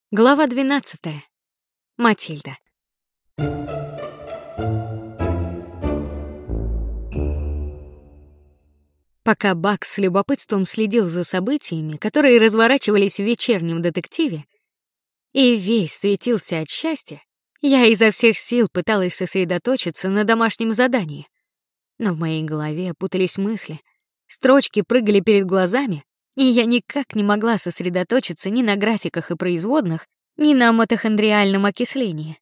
Глава 12. Матильда. Пока Бакс с любопытством следил за событиями, которые разворачивались в вечернем детективе, и весь светился от счастья, я изо всех сил пыталась сосредоточиться на домашнем задании. Но в моей голове путались мысли, строчки прыгали перед глазами, и я никак не могла сосредоточиться ни на графиках и производных, ни на митохондриальном окислении.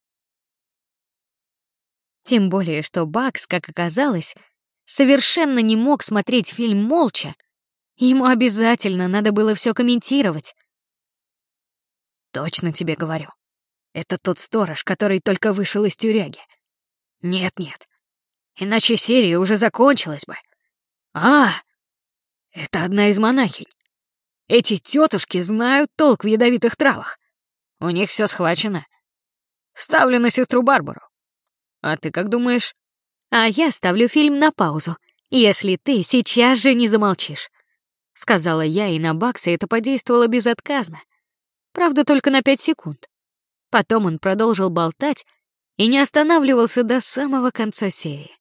Тем более, что Бакс, как оказалось, совершенно не мог смотреть фильм молча. Ему обязательно надо было все комментировать. Точно тебе говорю. Это тот сторож, который только вышел из тюряги. Нет. Иначе серия уже закончилась бы. Это одна из монахинь. Эти тетушки знают толк в ядовитых травах. У них все схвачено. Ставлю на сестру Барбару. А ты как думаешь? А я ставлю фильм на паузу, если ты сейчас же не замолчишь, сказала я, и на Бакса это подействовало безотказно. Правда, только на 5 секунд. Потом он продолжил болтать и не останавливался до самого конца серии.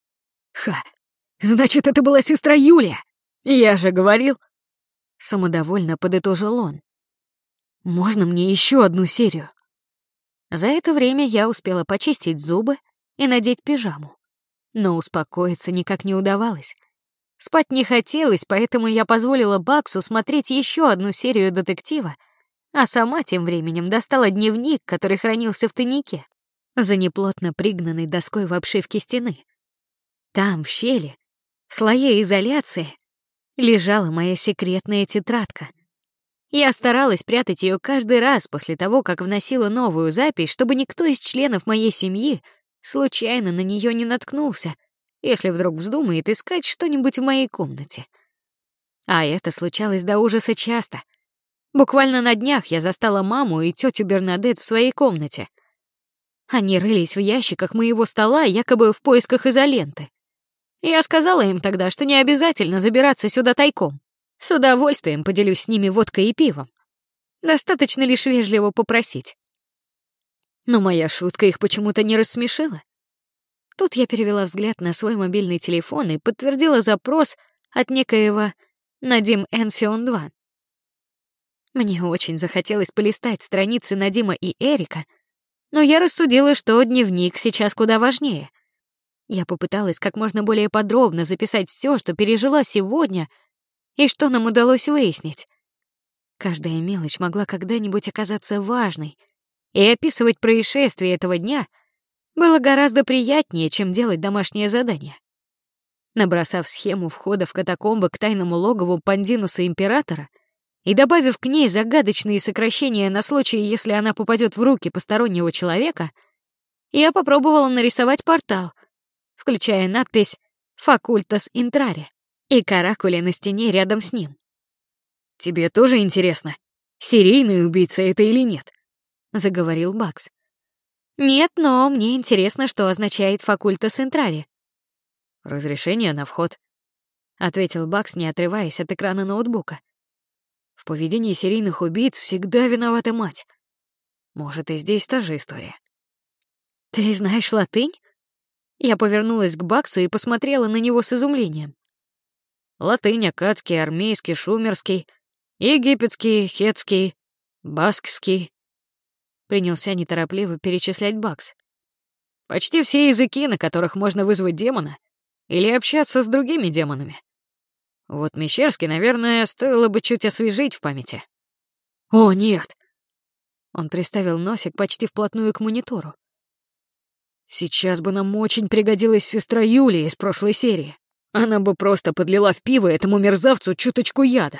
Значит, это была сестра Юлия. Я же говорил. Самодовольно подытожил он. Можно мне еще одну серию? За это время я успела почистить зубы и надеть пижаму. Но успокоиться никак не удавалось. Спать не хотелось, поэтому я позволила Баксу смотреть еще одну серию детектива, а сама тем временем достала дневник, который хранился в тайнике, за неплотно пригнанной доской в обшивке стены. Там, в щели, в слое изоляции, лежала моя секретная тетрадка. Я старалась прятать ее каждый раз после того, как вносила новую запись, чтобы никто из членов моей семьи случайно на нее не наткнулся, если вдруг вздумает искать что-нибудь в моей комнате. А это случалось до ужаса часто. Буквально на днях я застала маму и тетю Бернадет в своей комнате. Они рылись в ящиках моего стола, якобы в поисках изоленты. Я сказала им тогда, что не обязательно забираться сюда тайком. С удовольствием поделюсь с ними водкой и пивом. Достаточно лишь вежливо попросить. Но моя шутка их почему-то не рассмешила. Тут я перевела взгляд на свой мобильный телефон и подтвердила запрос от некоего Надим Энсион-2. Мне очень захотелось полистать страницы Надима и Эрика, но я рассудила, что дневник сейчас куда важнее. Я попыталась как можно более подробно записать все, что пережила сегодня и что нам удалось выяснить. Каждая мелочь могла когда-нибудь оказаться важной, и описывать происшествия этого дня было гораздо приятнее, чем делать домашнее задание. Набросав схему входа в катакомбы к тайному логову Пандинуса Императора и добавив к ней загадочные сокращения на случай, если она попадет в руки постороннего человека, я попробовала нарисовать портал, включая надпись «Facultas Intrare» и каракули на стене рядом с ним. «Тебе тоже интересно, серийный убийца это или нет?» — заговорил Бакс. «Нет, но мне интересно, что означает «Facultas Intrare». «Разрешение на вход», — ответил Бакс, не отрываясь от экрана ноутбука. «В поведении серийных убийц всегда виновата мать. Может, и здесь та же история». «Ты знаешь латынь?» Я повернулась к Баксу и посмотрела на него с изумлением. Латынь, аккадский, армейский, шумерский, египетский, хетский, баскский. Принялся неторопливо перечислять Бакс. Почти все языки, на которых можно вызвать демона или общаться с другими демонами. Вот мещерский, наверное, стоило бы чуть освежить в памяти. О, нет. Он приставил носик почти вплотную к монитору. Сейчас бы нам очень пригодилась сестра Юлия из прошлой серии. Она бы просто подлила в пиво этому мерзавцу чуточку яда.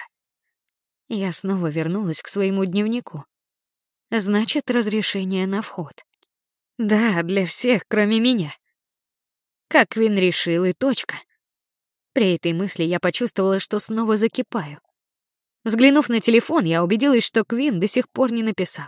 Я снова вернулась к своему дневнику. Значит, разрешение на вход. Да, для всех, кроме меня. Как Квин решил, и точка. При этой мысли я почувствовала, что снова закипаю. Взглянув на телефон, я убедилась, что Квин до сих пор не написал.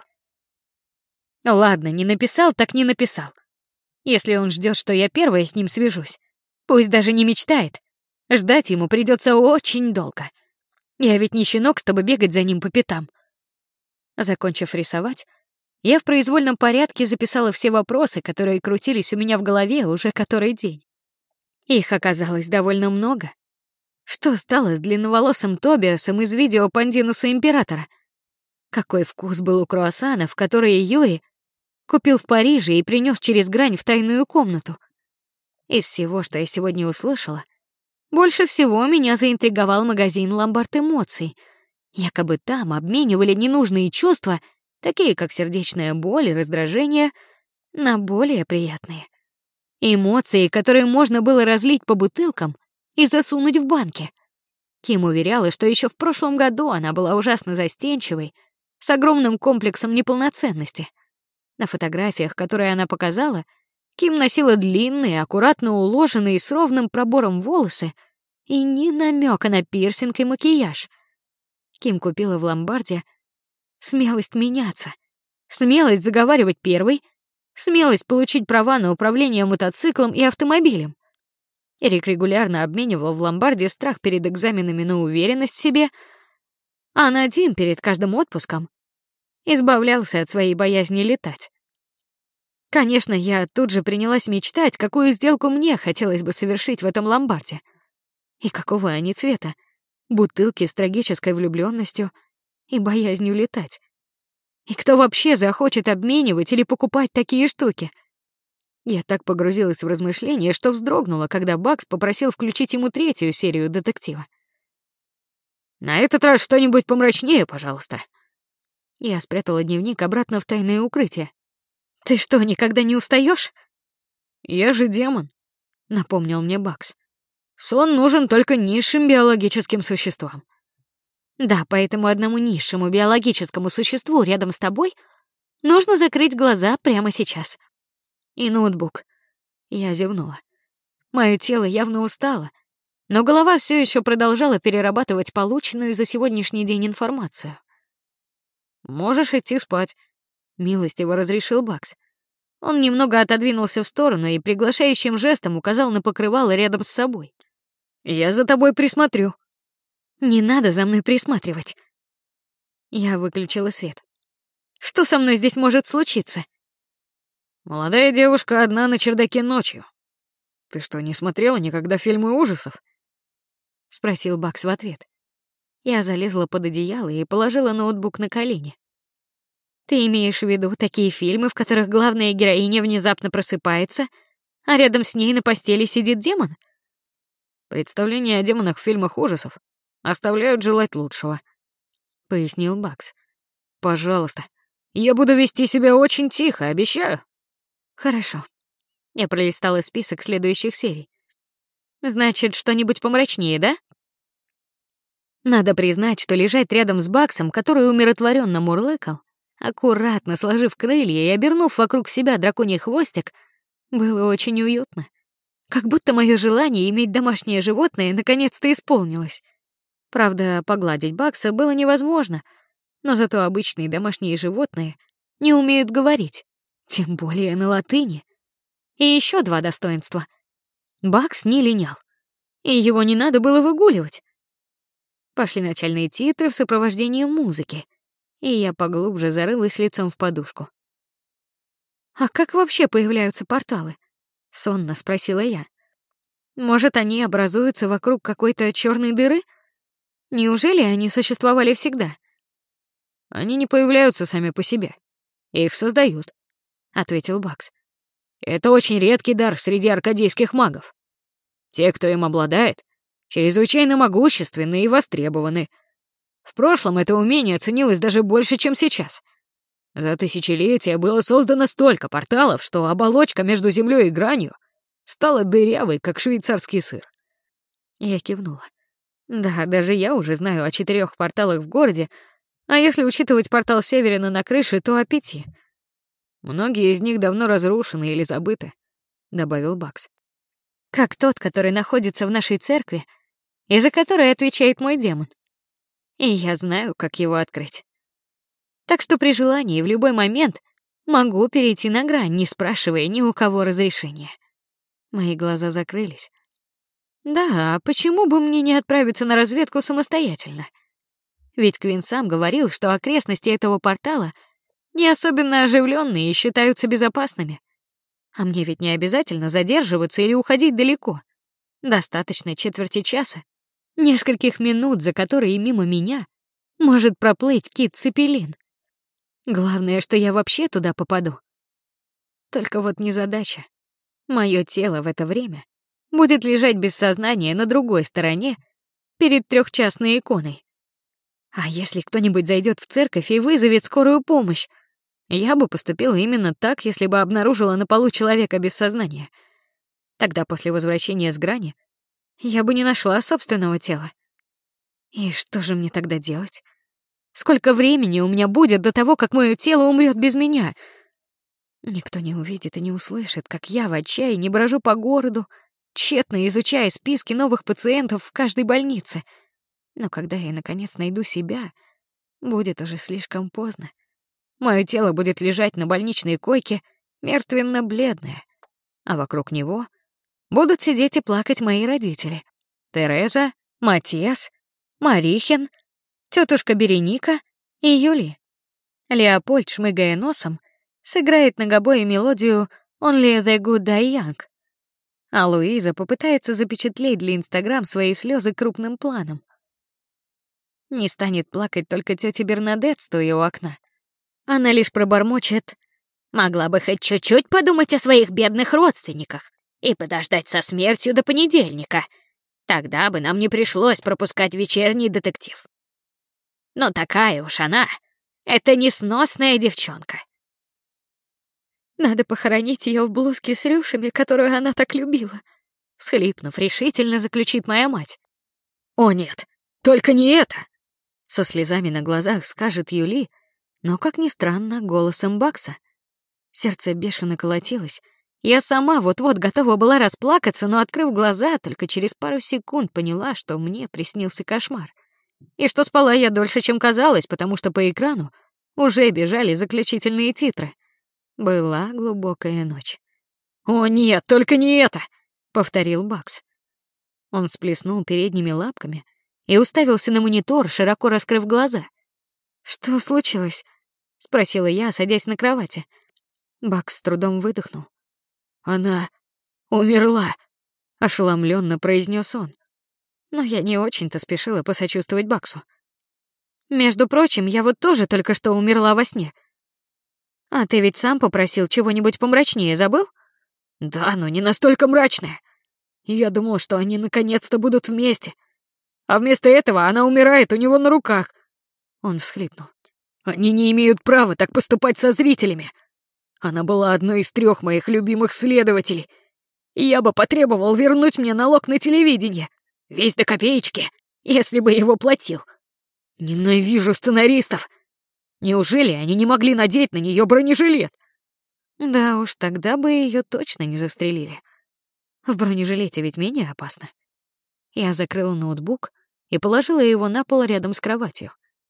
Ладно, не написал, так не написал. Если он ждет, что я первая с ним свяжусь, пусть даже не мечтает, ждать ему придется очень долго. Я ведь не щенок, чтобы бегать за ним по пятам. Закончив рисовать, я в произвольном порядке записала все вопросы, которые крутились у меня в голове уже который день. Их оказалось довольно много. Что стало с длинноволосым Тобиасом из видео Пандинуса Императора? Какой вкус был у круассанов, которые Юрий купил в Париже и принес через грань в тайную комнату? Из всего, что я сегодня услышала, больше всего меня заинтриговал магазин «Ломбард эмоций». Якобы там обменивали ненужные чувства, такие как сердечная боль и раздражение, на более приятные. Эмоции, которые можно было разлить по бутылкам и засунуть в банки. Ким уверяла, что еще в прошлом году она была ужасно застенчивой, с огромным комплексом неполноценности. На фотографиях, которые она показала, Ким носила длинные, аккуратно уложенные с ровным пробором волосы и ни намека на пирсинг и макияж. Ким купила в ломбарде смелость меняться, смелость заговаривать первой, смелость получить права на управление мотоциклом и автомобилем. Эрик регулярно обменивал в ломбарде страх перед экзаменами на уверенность в себе, а Надим перед каждым отпуском избавлялся от своей боязни летать. Конечно, я тут же принялась мечтать, какую сделку мне хотелось бы совершить в этом ломбарде. И какого они цвета? Бутылки с трагической влюбленностью и боязнью летать. И кто вообще захочет обменивать или покупать такие штуки? Я так погрузилась в размышления, что вздрогнула, когда Бакс попросил включить ему третью серию детектива. «На этот раз что-нибудь помрачнее, пожалуйста». Я спрятала дневник обратно в тайное укрытие. «Ты что, никогда не устаешь? «Я же демон», — напомнил мне Бакс. «Сон нужен только низшим биологическим существам». «Да, поэтому одному низшему биологическому существу рядом с тобой нужно закрыть глаза прямо сейчас. И ноутбук». Я зевнула. Мое тело явно устало, но голова все еще продолжала перерабатывать полученную за сегодняшний день информацию. «Можешь идти спать», — милостиво разрешил Бакс. Он немного отодвинулся в сторону и приглашающим жестом указал на покрывало рядом с собой. «Я за тобой присмотрю». «Не надо за мной присматривать». Я выключила свет. «Что со мной здесь может случиться?» «Молодая девушка одна на чердаке ночью. Ты что, не смотрела никогда фильмы ужасов?» — спросил Бакс в ответ. Я залезла под одеяло и положила ноутбук на колени. «Ты имеешь в виду такие фильмы, в которых главная героиня внезапно просыпается, а рядом с ней на постели сидит демон?» «Представления о демонах в фильмах ужасов оставляют желать лучшего», — пояснил Бакс. «Пожалуйста, я буду вести себя очень тихо, обещаю». «Хорошо». Я пролистала список следующих серий. «Значит, что-нибудь помрачнее, да?» Надо признать, что лежать рядом с Баксом, который умиротворенно мурлыкал, аккуратно сложив крылья и обернув вокруг себя драконий хвостик, было очень уютно. Как будто мое желание иметь домашнее животное наконец-то исполнилось. Правда, погладить Бакса было невозможно, но зато обычные домашние животные не умеют говорить, тем более на латыни. И еще два достоинства. Бакс не линял, и его не надо было выгуливать. Пошли начальные титры в сопровождении музыки, и я поглубже зарылась лицом в подушку. «А как вообще появляются порталы?» — сонно спросила я. «Может, они образуются вокруг какой-то черной дыры? Неужели они существовали всегда?» «Они не появляются сами по себе. Их создают», — ответил Бакс. «Это очень редкий дар среди аркадийских магов. Те, кто им обладает, чрезвычайно могущественны и востребованы. В прошлом это умение ценилось даже больше, чем сейчас. За тысячелетия было создано столько порталов, что оболочка между землей и гранью стала дырявой, как швейцарский сыр». Я кивнула. Да, даже я уже знаю о 4 порталах в городе, а если учитывать портал Северина на крыше, то о 5. «Многие из них давно разрушены или забыты», — добавил Бакс. «Как тот, который находится в нашей церкви, и за который отвечает мой демон. И я знаю, как его открыть. Так что при желании в любой момент могу перейти на грань, не спрашивая ни у кого разрешения». Мои глаза закрылись. Да, почему бы мне не отправиться на разведку самостоятельно? Ведь Квин сам говорил, что окрестности этого портала не особенно оживленные и считаются безопасными. А мне ведь не обязательно задерживаться или уходить далеко. Достаточно четверти часа, нескольких минут, за которые мимо меня может проплыть кит-цепелин. Главное, что я вообще туда попаду. Только вот незадача. Мое тело в это время будет лежать без сознания на другой стороне перед трехчастной иконой. А если кто-нибудь зайдет в церковь и вызовет скорую помощь? Я бы поступила именно так, если бы обнаружила на полу человека без сознания. Тогда после возвращения с грани я бы не нашла собственного тела. И что же мне тогда делать? Сколько времени у меня будет до того, как мое тело умрет без меня? Никто не увидит и не услышит, как я в отчаянии брожу по городу, тщетно изучая списки новых пациентов в каждой больнице. Но когда я наконец найду себя, будет уже слишком поздно. Мое тело будет лежать на больничной койке, мертвенно-бледное, а вокруг него будут сидеть и плакать мои родители: Тереза, Матиас, Марихин, тетушка Береника и Юли. Леопольд, шмыгая носом, сыграет на гобое мелодию «Only the good die young», а Луиза попытается запечатлеть для Инстаграм свои слезы крупным планом. Не станет плакать только тетя Бернадетт, стоя у окна. Она лишь пробормочет: «Могла бы хоть чуть-чуть подумать о своих бедных родственниках и подождать со смертью до понедельника. Тогда бы нам не пришлось пропускать вечерний детектив. Но такая уж она, эта несносная девчонка». Надо похоронить ее в блузке с рюшами, которую она так любила. Всхлипнув, решительно заключит моя мать. «О нет, только не это!» Со слезами на глазах скажет Юли, но, как ни странно, голосом Бакса. Сердце бешено колотилось. Я сама вот-вот готова была расплакаться, но, открыв глаза, только через пару секунд поняла, что мне приснился кошмар. И что спала я дольше, чем казалось, потому что по экрану уже бежали заключительные титры. Была глубокая ночь. «О нет, только не это!» — повторил Бакс. Он всплеснул передними лапками и уставился на монитор, широко раскрыв глаза. «Что случилось?» — спросила я, садясь на кровати. Бакс с трудом выдохнул. «Она умерла», — ошеломленно произнес он. Но я не очень-то спешила посочувствовать Баксу. «Между прочим, я вот тоже только что умерла во сне. А ты ведь сам попросил чего-нибудь помрачнее, забыл?» «Да, но не настолько мрачное. Я думал, что они наконец-то будут вместе. А вместо этого она умирает у него на руках». Он всхлипнул. «Они не имеют права так поступать со зрителями. Она была одной из 3 моих любимых следователей. И я бы потребовал вернуть мне налог на телевидение. Весь до копеечки, если бы его платил. Ненавижу сценаристов. Неужели они не могли надеть на нее бронежилет?» Да уж, тогда бы ее точно не застрелили. В бронежилете ведь менее опасно. Я закрыла ноутбук и положила его на пол рядом с кроватью.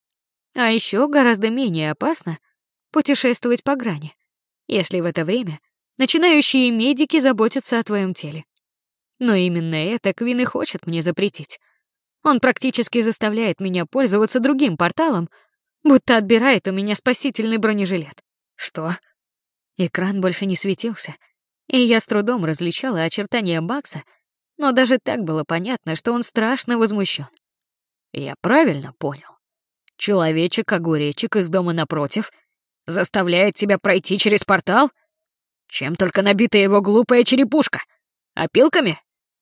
А еще гораздо менее опасно путешествовать по грани, если в это время начинающие медики заботятся о твоем теле. Но именно это Квин и хочет мне запретить. Он практически заставляет меня пользоваться другим порталом, будто отбирает у меня спасительный бронежилет. Что? Экран больше не светился, и я с трудом различала очертания Бакса, но даже так было понятно, что он страшно возмущен. Я правильно понял? Человечек-огуречек из дома напротив заставляет тебя пройти через портал? Чем только набита его глупая черепушка? Опилками?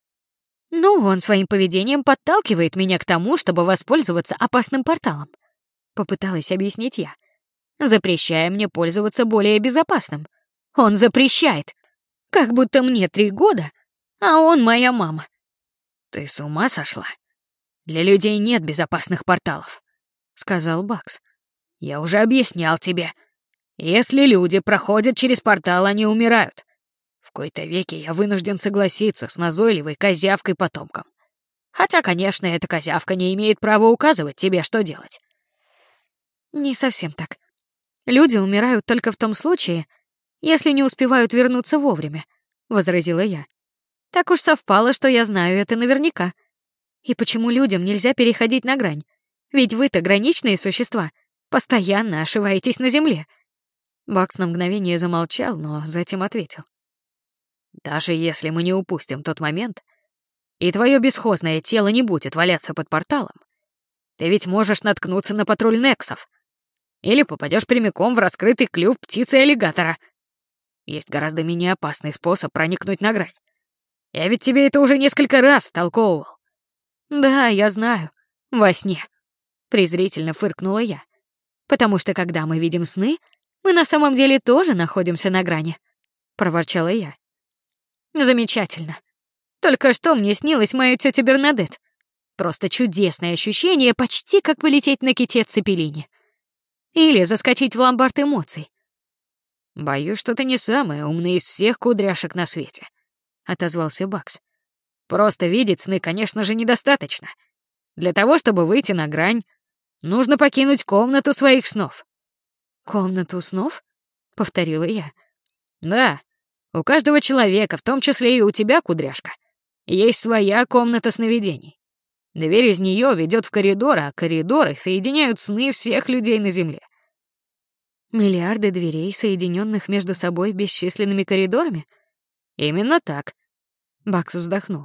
Ну, он своим поведением подталкивает меня к тому, чтобы воспользоваться опасным порталом. Попыталась объяснить я, запрещая мне пользоваться более безопасным. Он запрещает. Как будто мне 3 года, а он моя мама. Ты с ума сошла? Для людей нет безопасных порталов, сказал Бакс. Я уже объяснял тебе. Если люди проходят через портал, они умирают. В кои-то веки я вынужден согласиться с назойливой козявкой-потомком. Хотя, конечно, эта козявка не имеет права указывать тебе, что делать. Не совсем так. Люди умирают только в том случае, если не успевают вернуться вовремя, возразила я. Так уж совпало, что я знаю это наверняка. И почему людям нельзя переходить на грань? Ведь вы-то граничные существа, постоянно ошиваетесь на земле. Бакс на мгновение замолчал, но затем ответил. Даже если мы не упустим тот момент, и твое бесхозное тело не будет валяться под порталом, ты ведь можешь наткнуться на патруль Нексов. Или попадешь прямиком в раскрытый клюв птицы-аллигатора. Есть гораздо менее опасный способ проникнуть на грань. Я ведь тебе это уже несколько раз втолковывал. Да, я знаю. Во сне. Презрительно фыркнула я. Потому что когда мы видим сны, мы на самом деле тоже находимся на грани. Проворчала я. Замечательно. Только что мне снилась моя тетя Бернадетт. Просто чудесное ощущение, почти как полететь на ките Цепелине. Или заскочить в ломбард эмоций. Боюсь, что ты не самая умная из всех кудряшек на свете, отозвался Бакс. Просто видеть сны, конечно же, недостаточно. Для того, чтобы выйти на грань, нужно покинуть комнату своих снов. Комнату снов? Повторила я. Да, у каждого человека, в том числе и у тебя, кудряшка, есть своя комната сновидений. Дверь из нее ведет в коридор, а коридоры соединяют сны всех людей на Земле. Миллиарды дверей, соединенных между собой бесчисленными коридорами? Именно так. Бакс вздохнул.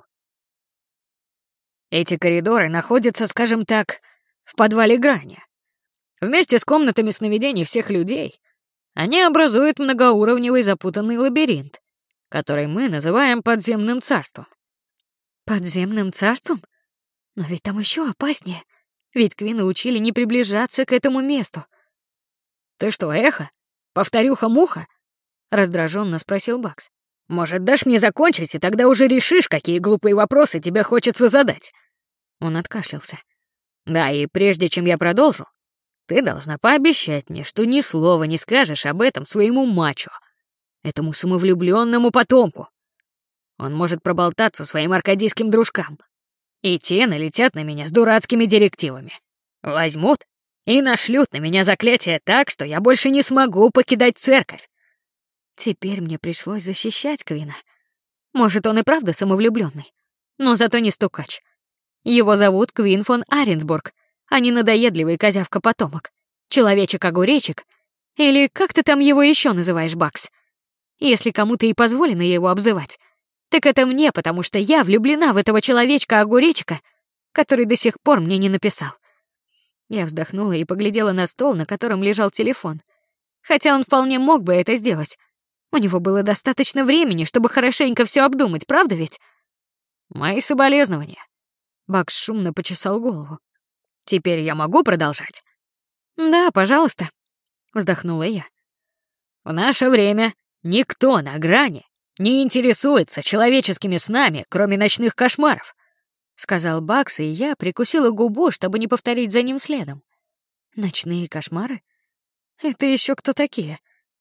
Эти коридоры находятся, скажем так, в подвале грани. Вместе с комнатами сновидений всех людей они образуют многоуровневый запутанный лабиринт, который мы называем подземным царством. Подземным царством? Но ведь там еще опаснее. Ведь Квина учили не приближаться к этому месту. Ты что, эхо? Повторюха-муха? Раздраженно спросил Бакс. Может, дашь мне закончить, и тогда уже решишь, какие глупые вопросы тебе хочется задать. Он откашлялся. Да, и прежде чем я продолжу, ты должна пообещать мне, что ни слова не скажешь об этом своему мачо, этому самовлюбленному потомку. Он может проболтаться своим аркадийским дружкам, и те налетят на меня с дурацкими директивами. Возьмут и нашлют на меня заклятие так, что я больше не смогу покидать церковь. Теперь мне пришлось защищать Квина. Может, он и правда самовлюбленный, но зато не стукач. Его зовут Квин фон Аренсбург, а не надоедливый козявка-потомок, человечек-огуречек, или как ты там его еще называешь, Бакс? Если кому-то и позволено его обзывать, так это мне, потому что я влюблена в этого человечка-огуречка, который до сих пор мне не написал. Я вздохнула и поглядела на стол, на котором лежал телефон. Хотя он вполне мог бы это сделать. У него было достаточно времени, чтобы хорошенько все обдумать, правда ведь? Мои соболезнования. Бакс шумно почесал голову. Теперь я могу продолжать? Да, пожалуйста, вздохнула я. В наше время никто на грани не интересуется человеческими снами, кроме ночных кошмаров, сказал Бакс, и я прикусила губу, чтобы не повторить за ним следом. Ночные кошмары? Это еще кто такие?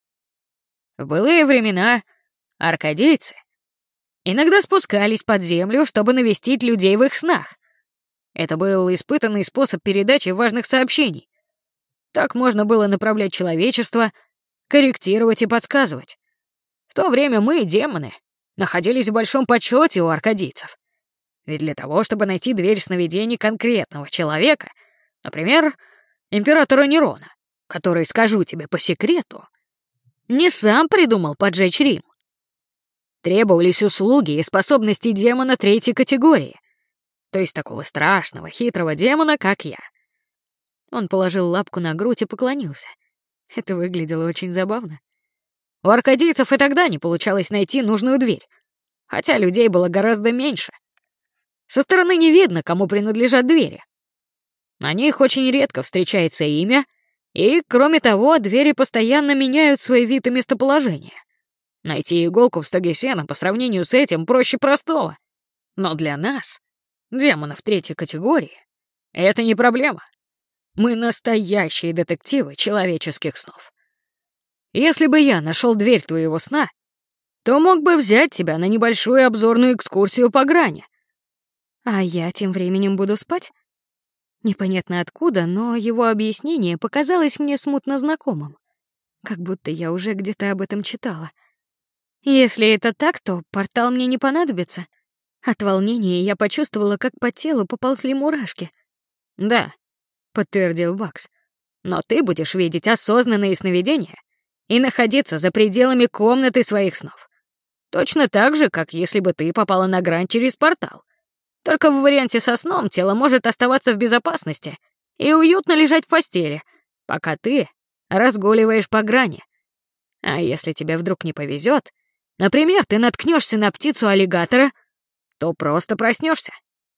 В былые времена аркадийцы иногда спускались под землю, чтобы навестить людей в их снах. Это был испытанный способ передачи важных сообщений. Так можно было направлять человечество, корректировать и подсказывать. В то время мы, демоны, находились в большом почете у аркадийцев. Ведь для того, чтобы найти дверь сновидений конкретного человека, например, императора Нерона, который, скажу тебе по секрету, не сам придумал поджечь Рим, требовались услуги и способности демона третьей категории, то есть такого страшного, хитрого демона, как я. Он положил лапку на грудь и поклонился. Это выглядело очень забавно. У аркадийцев и тогда не получалось найти нужную дверь, хотя людей было гораздо меньше. Со стороны не видно, кому принадлежат двери. На них очень редко встречается имя, и, кроме того, двери постоянно меняют свой вид и местоположение. Найти иголку в стоге сена по сравнению с этим проще простого. Но для нас, демонов третьей категории, это не проблема. Мы настоящие детективы человеческих снов. Если бы я нашел дверь твоего сна, то мог бы взять тебя на небольшую обзорную экскурсию по грани. А я тем временем буду спать? Непонятно откуда, но его объяснение показалось мне смутно знакомым. Как будто я уже где-то об этом читала. Если это так, то портал мне не понадобится. От волнения я почувствовала, как по телу поползли мурашки. Да, подтвердил Бакс. Но ты будешь видеть осознанные сновидения и находиться за пределами комнаты своих снов. Точно так же, как если бы ты попала на грань через портал. Только в варианте со сном тело может оставаться в безопасности и уютно лежать в постели, пока ты разгуливаешь по грани. А если тебе вдруг не повезет, например, ты наткнешься на птицу-аллигатора, то просто проснешься.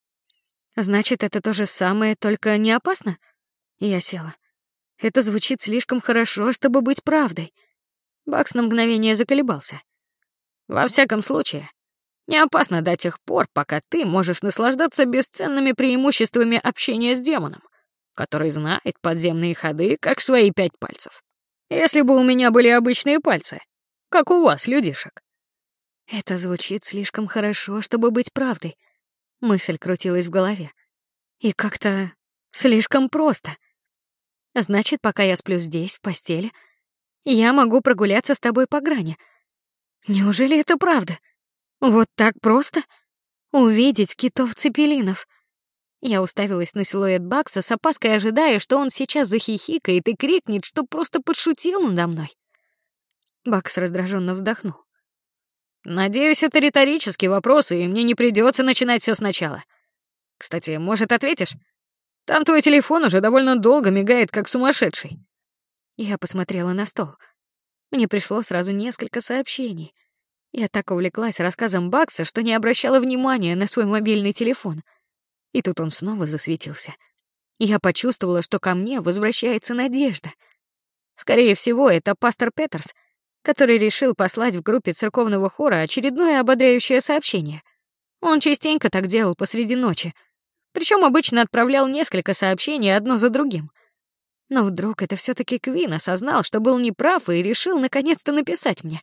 Значит, это то же самое, только не опасно? Я села. Это звучит слишком хорошо, чтобы быть правдой. Бакс на мгновение заколебался. Во всяком случае, не опасно до тех пор, пока ты можешь наслаждаться бесценными преимуществами общения с демоном, который знает подземные ходы, как свои 5 пальцев. Если бы у меня были обычные пальцы, как у вас, людишек. Это звучит слишком хорошо, чтобы быть правдой. Мысль крутилась в голове. И как-то слишком просто. Значит, пока я сплю здесь, в постели, я могу прогуляться с тобой по грани. Неужели это правда? Вот так просто? Увидеть китов-цепелинов. Я уставилась на силуэт Бакса с опаской, ожидая, что он сейчас захихикает и крикнет, что просто подшутил надо мной. Бакс раздраженно вздохнул. Надеюсь, это риторический вопрос, и мне не придется начинать все сначала. Кстати, может, ответишь? Там твой телефон уже довольно долго мигает, как сумасшедший. Я посмотрела на стол. Мне пришло сразу несколько сообщений. Я так увлеклась рассказом Бакса, что не обращала внимания на свой мобильный телефон. И тут он снова засветился. Я почувствовала, что ко мне возвращается надежда. Скорее всего, это пастор Петерс, который решил послать в группе церковного хора очередное ободряющее сообщение. Он частенько так делал посреди ночи. Причем обычно отправлял несколько сообщений одно за другим. Но вдруг это все-таки Квин осознал, что был неправ, и решил наконец-то написать мне.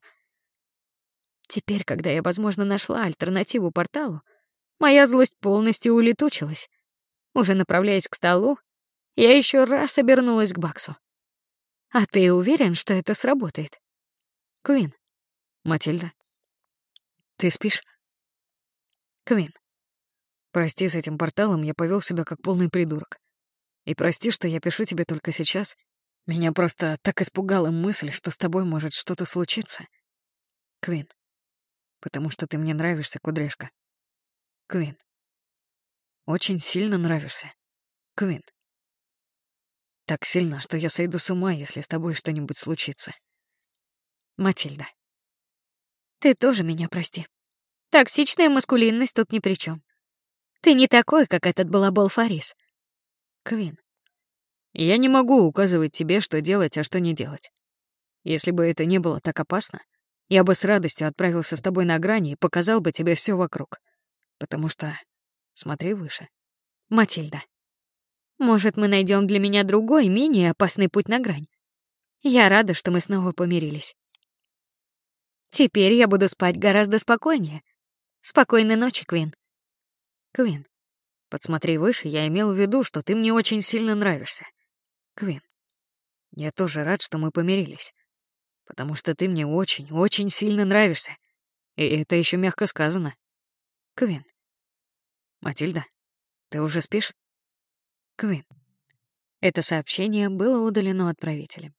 Теперь, когда я, возможно, нашла альтернативу порталу, моя злость полностью улетучилась. Уже направляясь к столу, я еще раз обернулась к Баксу. «А ты уверен, что это сработает?» «Квин». «Матильда, ты спишь?» «Квин». «Прости, с этим порталом я повел себя как полный придурок. И прости, что я пишу тебе только сейчас. Меня просто так испугала мысль, что с тобой может что-то случиться. Квин, потому что ты мне нравишься, кудряшка. Квин, очень сильно нравишься. Квин, так сильно, что я сойду с ума, если с тобой что-нибудь случится. Матильда». «Ты тоже меня прости. Токсичная маскулинность тут ни при чем. Ты не такой, как этот балабол Фарис». «Квин, я не могу указывать тебе, что делать, а что не делать. Если бы это не было так опасно, я бы с радостью отправился с тобой на грани и показал бы тебе все вокруг. Потому что... Смотри выше. «Матильда, может, мы найдем для меня другой, менее опасный путь на грань? Я рада, что мы снова помирились. Теперь я буду спать гораздо спокойнее. Спокойной ночи, Квин». Квин, подсмотри выше, я имел в виду, что ты мне очень сильно нравишься. Квин, я тоже рад, что мы помирились. Потому что ты мне очень, очень сильно нравишься. И это еще мягко сказано. Квин. Матильда, ты уже спишь? Квин. Это сообщение было удалено отправителем.